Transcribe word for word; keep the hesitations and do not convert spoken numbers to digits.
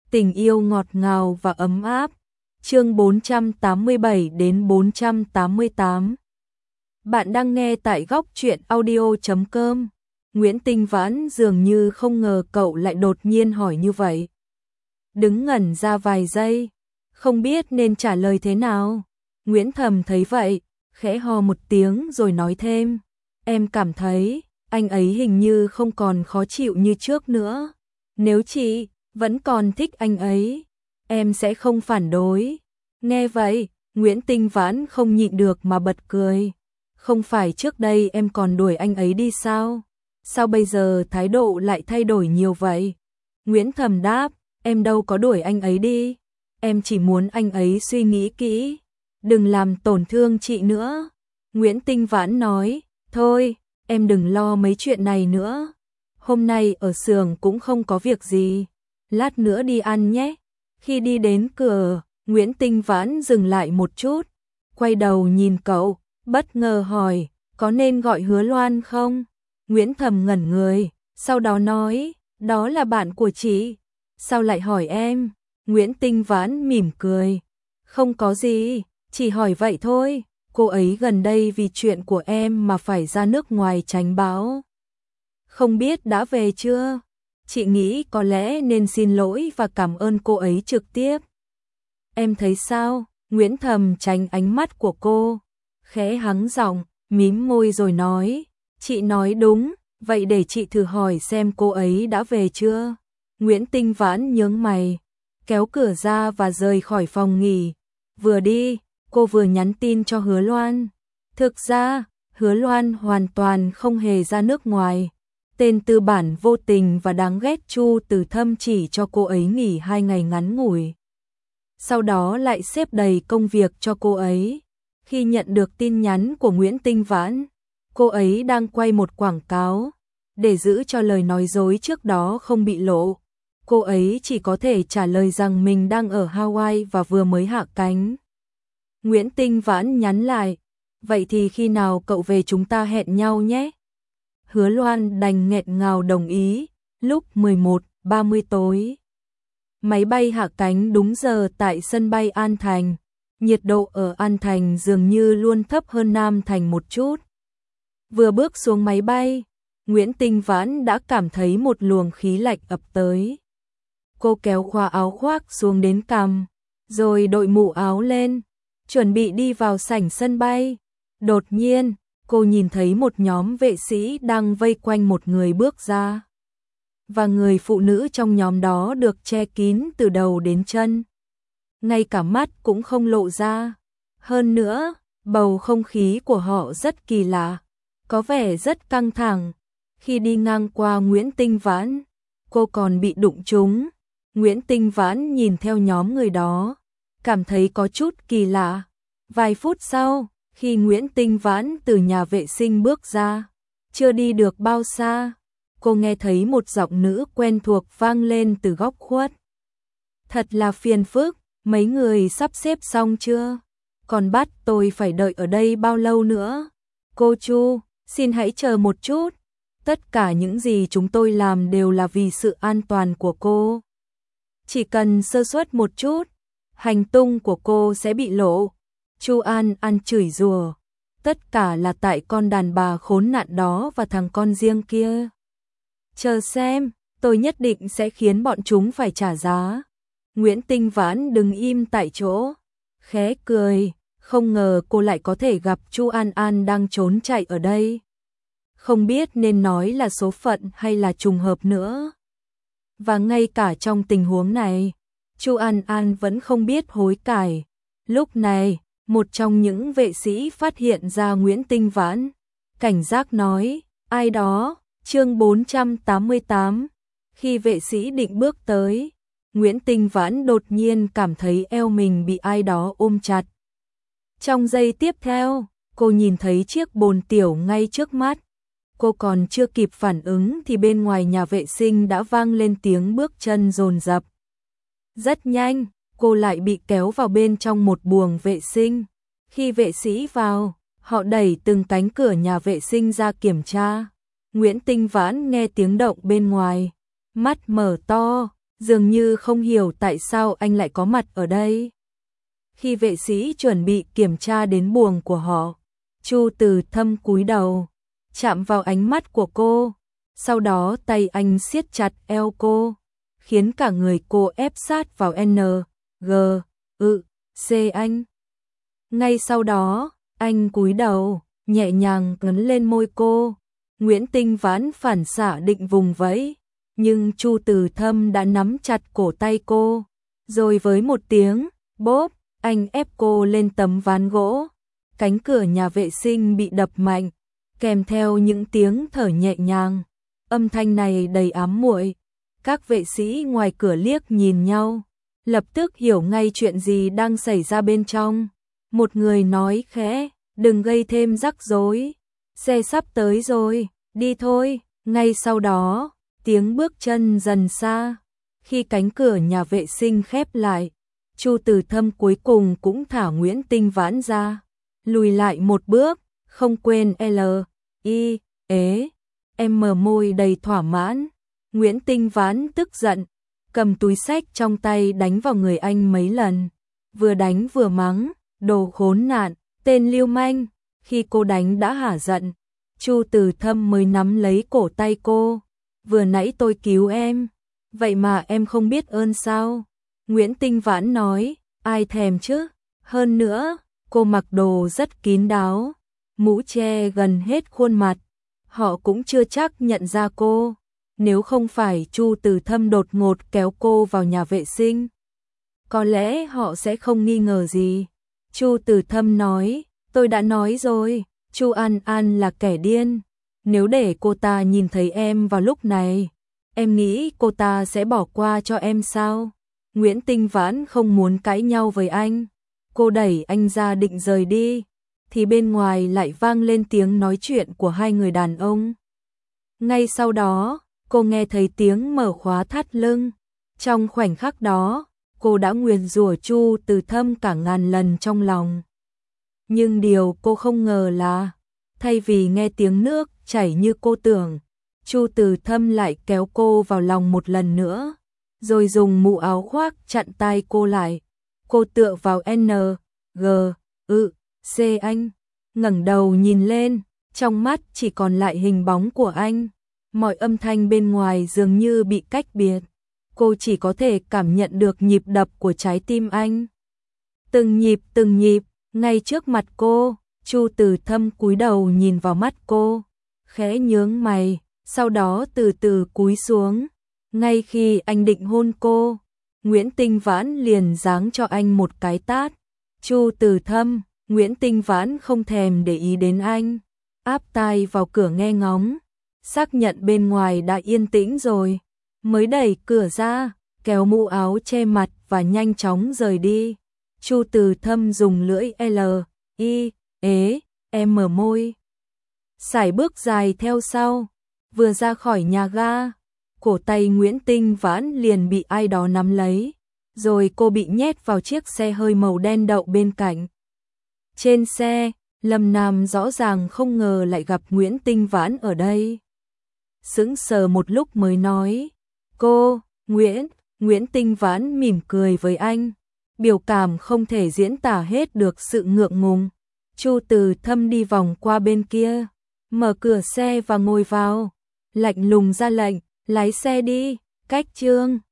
Tình yêu ngọt ngào và ấm áp. Chương bốn trăm tám mươi bảy đến bốn trăm tám mươi tám. Bạn đang nghe tại góc truyện audio chấm com. Nguyễn Tinh Vãn dường như không ngờ cậu lại đột nhiên hỏi như vậy. Đứng ngẩn ra vài giây, không biết nên trả lời thế nào. Nguyễn Thầm thấy vậy, khẽ ho một tiếng rồi nói thêm. Em cảm thấy, anh ấy hình như không còn khó chịu như trước nữa. Nếu chị vẫn còn thích anh ấy, em sẽ không phản đối. Nghe vậy, Nguyễn Tinh Vãn không nhịn được mà bật cười. Không phải trước đây em còn đuổi anh ấy đi sao? Sao bây giờ thái độ lại thay đổi nhiều vậy? Nguyễn Thầm đáp, em đâu có đuổi anh ấy đi. Em chỉ muốn anh ấy suy nghĩ kỹ, đừng làm tổn thương chị nữa. Nguyễn Tinh Vãn nói, thôi, em đừng lo mấy chuyện này nữa. Hôm nay ở xưởng cũng không có việc gì. Lát nữa đi ăn nhé. Khi đi đến cửa, Nguyễn Tinh Vãn dừng lại một chút, quay đầu nhìn cậu, bất ngờ hỏi, có nên gọi Hứa Loan không? Nguyễn Thầm ngẩn người, sau đó nói, đó là bạn của chị. Sao lại hỏi em? Nguyễn Tinh Vãn mỉm cười, không có gì, chỉ hỏi vậy thôi. Cô ấy gần đây vì chuyện của em mà phải ra nước ngoài tránh bão. Không biết đã về chưa? Chị nghĩ có lẽ nên xin lỗi và cảm ơn cô ấy trực tiếp. Em thấy sao? Nguyễn Thầm tránh ánh mắt của cô, khẽ hắng giọng, mím môi rồi nói, chị nói đúng, vậy để chị thử hỏi xem cô ấy đã về chưa. Nguyễn Tinh Vãn nhướng mày, kéo cửa ra và rời khỏi phòng nghỉ. Vừa đi, cô vừa nhắn tin cho Hứa Loan. Thực ra, Hứa Loan hoàn toàn không hề ra nước ngoài. Tên tư bản vô tình và đáng ghét Chu Từ Thâm chỉ cho cô ấy nghỉ hai ngày ngắn ngủi. Sau đó lại xếp đầy công việc cho cô ấy. Khi nhận được tin nhắn của Nguyễn Tinh Vãn, cô ấy đang quay một quảng cáo. Để giữ cho lời nói dối trước đó không bị lộ, cô ấy chỉ có thể trả lời rằng mình đang ở Hawaii và vừa mới hạ cánh. Nguyễn Tinh Vãn nhắn lại, vậy thì khi nào cậu về chúng ta hẹn nhau nhé. Hứa Loan đành nghẹn ngào đồng ý. Lúc mười một ba mươi tối, máy bay hạ cánh đúng giờ tại sân bay An Thành. Nhiệt độ ở An Thành dường như luôn thấp hơn Nam Thành một chút. Vừa bước xuống máy bay, Nguyễn Tinh Vãn đã cảm thấy một luồng khí lạnh ập tới. Cô kéo khóa áo khoác xuống đến cằm, rồi đội mũ áo lên, chuẩn bị đi vào sảnh sân bay. Đột nhiên, cô nhìn thấy một nhóm vệ sĩ đang vây quanh một người bước ra. Và người phụ nữ trong nhóm đó được che kín từ đầu đến chân. Ngay cả mắt cũng không lộ ra. Hơn nữa, bầu không khí của họ rất kỳ lạ, có vẻ rất căng thẳng. Khi đi ngang qua Nguyễn Tinh Vãn, cô còn bị đụng trúng. Nguyễn Tinh Vãn nhìn theo nhóm người đó, cảm thấy có chút kỳ lạ. Vài phút sau, khi Nguyễn Tinh Vãn từ nhà vệ sinh bước ra, chưa đi được bao xa, cô nghe thấy một giọng nữ quen thuộc vang lên từ góc khuất. Thật là phiền phức, mấy người sắp xếp xong chưa? Còn bắt tôi phải đợi ở đây bao lâu nữa? Cô Chu, xin hãy chờ một chút. Tất cả những gì chúng tôi làm đều là vì sự an toàn của cô. Chỉ cần sơ suất một chút, hành tung của cô sẽ bị lộ. Chu An An chửi rủa, tất cả là tại con đàn bà khốn nạn đó và thằng con riêng kia. Chờ xem, tôi nhất định sẽ khiến bọn chúng phải trả giá. Nguyễn Tinh Vãn đứng im tại chỗ, khẽ cười, không ngờ cô lại có thể gặp Chu An An đang trốn chạy ở đây. Không biết nên nói là số phận hay là trùng hợp nữa. Và ngay cả trong tình huống này, Chu An An vẫn không biết hối cải. Lúc này, một trong những vệ sĩ phát hiện ra Nguyễn Tinh Vãn, cảnh giác nói, ai đó. Chương bốn trăm tám mươi tám. Khi vệ sĩ định bước tới, Nguyễn Tinh Vãn đột nhiên cảm thấy eo mình bị ai đó ôm chặt. Trong giây tiếp theo, cô nhìn thấy chiếc bồn tiểu ngay trước mắt. Cô còn chưa kịp phản ứng thì bên ngoài nhà vệ sinh đã vang lên tiếng bước chân dồn dập. Rất nhanh, cô lại bị kéo vào bên trong một buồng vệ sinh. Khi vệ sĩ vào, họ đẩy từng cánh cửa nhà vệ sinh ra kiểm tra. Nguyễn Tinh Vãn nghe tiếng động bên ngoài, mắt mở to, dường như không hiểu tại sao anh lại có mặt ở đây. Khi vệ sĩ chuẩn bị kiểm tra đến buồng của họ, Chu Từ Thâm cúi đầu, chạm vào ánh mắt của cô, sau đó tay anh siết chặt eo cô, khiến cả người cô ép sát vào N, G, ự, C anh. Ngay sau đó, anh cúi đầu, nhẹ nhàng ấn lên môi cô. Nguyễn Tinh Vãn phản xạ định vùng vẫy, nhưng Chu Từ Thâm đã nắm chặt cổ tay cô, rồi với một tiếng bốp, anh ép cô lên tấm ván gỗ. Cánh cửa nhà vệ sinh bị đập mạnh, kèm theo những tiếng thở nhẹ nhàng. Âm thanh này đầy ám muội. Các vệ sĩ ngoài cửa liếc nhìn nhau, lập tức hiểu ngay chuyện gì đang xảy ra bên trong. Một người nói khẽ, đừng gây thêm rắc rối, xe sắp tới rồi, đi thôi. Ngay sau đó, tiếng bước chân dần xa. Khi cánh cửa nhà vệ sinh khép lại, Chu Từ Thâm cuối cùng cũng thả Nguyễn Tinh Vãn ra, lùi lại một bước, không quên L, I, ế, em mở môi đầy thỏa mãn. Nguyễn Tinh Vãn tức giận, cầm túi xách trong tay đánh vào người anh mấy lần, vừa đánh vừa mắng, đồ khốn nạn, tên lưu manh. Khi cô đánh đã hả giận, Chu Từ Thâm mới nắm lấy cổ tay cô, vừa nãy tôi cứu em, vậy mà em không biết ơn sao? Nguyễn Tinh Vãn nói, ai thèm chứ, hơn nữa, cô mặc đồ rất kín đáo, mũ che gần hết khuôn mặt, họ cũng chưa chắc nhận ra cô. Nếu không phải Chu Từ Thâm đột ngột kéo cô vào nhà vệ sinh, có lẽ họ sẽ không nghi ngờ gì. Chu Từ Thâm nói, tôi đã nói rồi, Chu An An là kẻ điên. Nếu để cô ta nhìn thấy em vào lúc này, em nghĩ cô ta sẽ bỏ qua cho em sao? Nguyễn Tinh Vãn không muốn cãi nhau với anh. Cô đẩy anh ra định rời đi, thì bên ngoài lại vang lên tiếng nói chuyện của hai người đàn ông. Ngay sau đó, cô nghe thấy tiếng mở khóa thắt lưng. Trong khoảnh khắc đó, cô đã nguyền rủa Chu Từ Thâm cả ngàn lần trong lòng. Nhưng điều cô không ngờ là, thay vì nghe tiếng nước chảy như cô tưởng, Chu Từ Thâm lại kéo cô vào lòng một lần nữa, rồi dùng mũ áo khoác chặn tai cô lại. Cô tựa vào N, G, ự, C anh, ngẩng đầu nhìn lên, trong mắt chỉ còn lại hình bóng của anh. Mọi âm thanh bên ngoài dường như bị cách biệt. Cô chỉ có thể cảm nhận được nhịp đập của trái tim anh. Từng nhịp từng nhịp, ngay trước mặt cô, Chu Từ Thâm cúi đầu nhìn vào mắt cô, khẽ nhướng mày, sau đó từ từ cúi xuống. Ngay khi anh định hôn cô, Nguyễn Tinh Vãn liền giáng cho anh một cái tát. Chu Từ Thâm, Nguyễn Tinh Vãn không thèm để ý đến anh, áp tai vào cửa nghe ngóng, xác nhận bên ngoài đã yên tĩnh rồi, mới đẩy cửa ra, kéo mũ áo che mặt và nhanh chóng rời đi. Chu Từ Thâm dùng lưỡi L, I, ế, em mở môi, sải bước dài theo sau. Vừa ra khỏi nhà ga, cổ tay Nguyễn Tinh Vãn liền bị ai đó nắm lấy, rồi cô bị nhét vào chiếc xe hơi màu đen đậu bên cạnh. Trên xe, Lâm Nam rõ ràng không ngờ lại gặp Nguyễn Tinh Vãn ở đây. Sững sờ một lúc mới nói, cô, Nguyễn, Nguyễn Tinh Vãn mỉm cười với anh, biểu cảm không thể diễn tả hết được sự ngượng ngùng. Chu Từ Thâm đi vòng qua bên kia, mở cửa xe và ngồi vào, lạnh lùng ra lệnh, lái xe đi. Cách chương